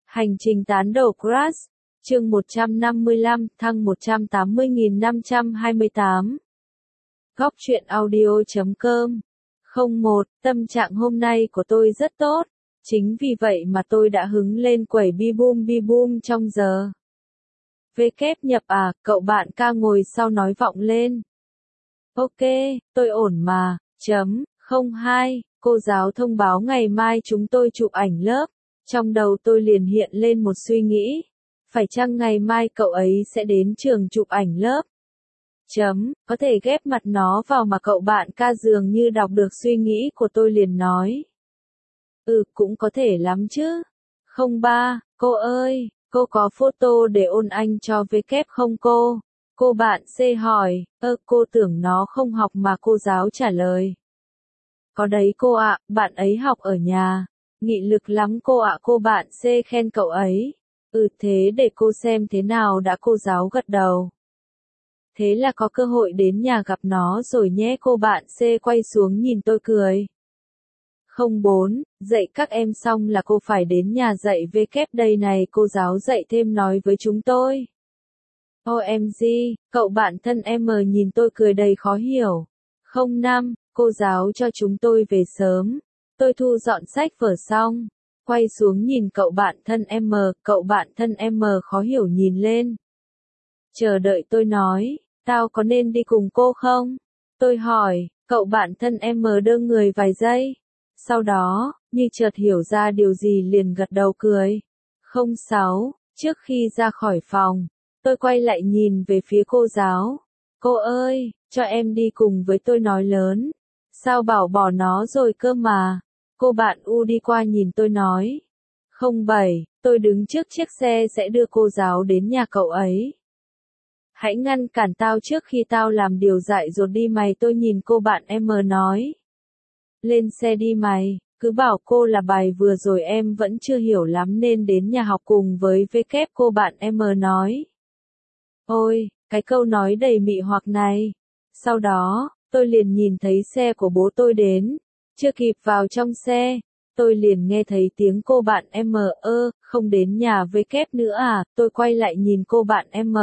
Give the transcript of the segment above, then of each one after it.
Hành trình tán đầu Crush, chương 155, thăng 180.528. Góc truyện audio.com 01. Tâm trạng hôm nay của tôi rất tốt, chính vì vậy mà tôi đã hứng lên quẩy bi bum trong giờ. Kép nhập à, cậu bạn ca ngồi sau nói vọng lên. Ok, tôi ổn mà, 02, cô giáo thông báo ngày mai chúng tôi chụp ảnh lớp. Trong đầu tôi liền hiện lên một suy nghĩ. Phải chăng ngày mai cậu ấy sẽ đến trường chụp ảnh lớp? Có thể ghép mặt nó vào mà cậu bạn ca dường như đọc được suy nghĩ của tôi liền nói. Cũng có thể lắm chứ. 03, cô ơi, cô có photo để ôn anh cho kép không cô? Cô bạn C hỏi, cô tưởng nó không học mà cô giáo trả lời. Có đấy cô ạ, bạn ấy học ở nhà. Nghị lực lắm cô ạ, cô bạn C khen cậu ấy. Thế để cô xem thế nào đã, cô giáo gật đầu. Thế là có cơ hội đến nhà gặp nó rồi nhé, cô bạn C quay xuống nhìn tôi cười. 04, dạy các em xong là cô phải đến nhà dạy kép đây này, cô giáo dạy thêm nói với chúng tôi. OMG, cậu bạn thân em nhìn tôi cười đầy khó hiểu. 05, cô giáo cho chúng tôi về sớm. Tôi thu dọn sách vở xong, quay xuống nhìn cậu bạn thân cậu bạn thân khó hiểu nhìn lên. Chờ đợi tôi nói, tao có nên đi cùng cô không? Tôi hỏi, cậu bạn thân đơ người vài giây. Sau đó, như chợt hiểu ra điều gì liền gật đầu cười. 06, trước khi ra khỏi phòng, tôi quay lại nhìn về phía cô giáo. Cô ơi, cho em đi cùng với, tôi nói lớn. Sao bảo bỏ nó rồi cơ mà. Cô bạn U đi qua nhìn tôi nói. 07, tôi đứng trước chiếc xe sẽ đưa cô giáo đến nhà cậu ấy. Hãy ngăn cản tao trước khi tao làm điều dại dột đi mày, tôi nhìn cô bạn nói. Lên xe đi mày, cứ bảo cô là bài vừa rồi em vẫn chưa hiểu lắm nên đến nhà học cùng với kép, cô bạn nói. Ôi, cái câu nói đầy mị hoặc này. Sau đó, tôi liền nhìn thấy xe của bố tôi đến. Chưa kịp vào trong xe, tôi liền nghe thấy tiếng cô bạn không đến nhà kép nữa à, tôi quay lại nhìn cô bạn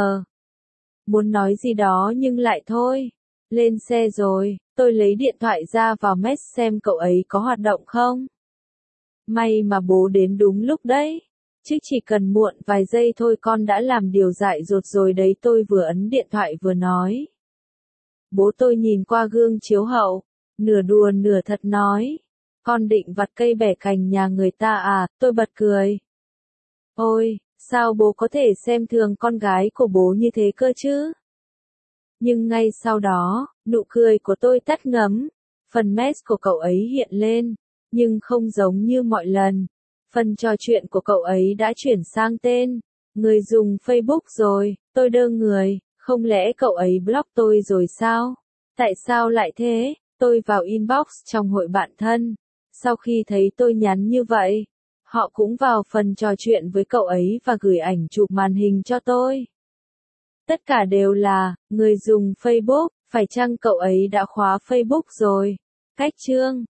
muốn nói gì đó nhưng lại thôi. Lên xe rồi, tôi lấy điện thoại ra vào Mess xem cậu ấy có hoạt động không. May mà bố đến đúng lúc đấy. Chứ chỉ cần muộn vài giây thôi con đã làm điều dại dột rồi đấy, tôi vừa ấn điện thoại vừa nói. Bố tôi nhìn qua gương chiếu hậu, nửa đùa nửa thật nói. Con định vặt cây bẻ cành nhà người ta à, tôi bật cười. Ôi, sao bố có thể xem thường con gái của bố như thế cơ chứ? Nhưng ngay sau đó, nụ cười của tôi tắt ngấm. Phần mess của cậu ấy hiện lên, nhưng không giống như mọi lần. Phần trò chuyện của cậu ấy đã chuyển sang tên người dùng Facebook rồi, tôi đơ người, không lẽ cậu ấy block tôi rồi sao? Tại sao lại thế? Tôi vào inbox trong hội bạn thân. Sau khi thấy tôi nhắn như vậy, họ cũng vào phần trò chuyện với cậu ấy và gửi ảnh chụp màn hình cho tôi. Tất cả đều là người dùng Facebook, phải chăng cậu ấy đã khóa Facebook rồi? Cách chương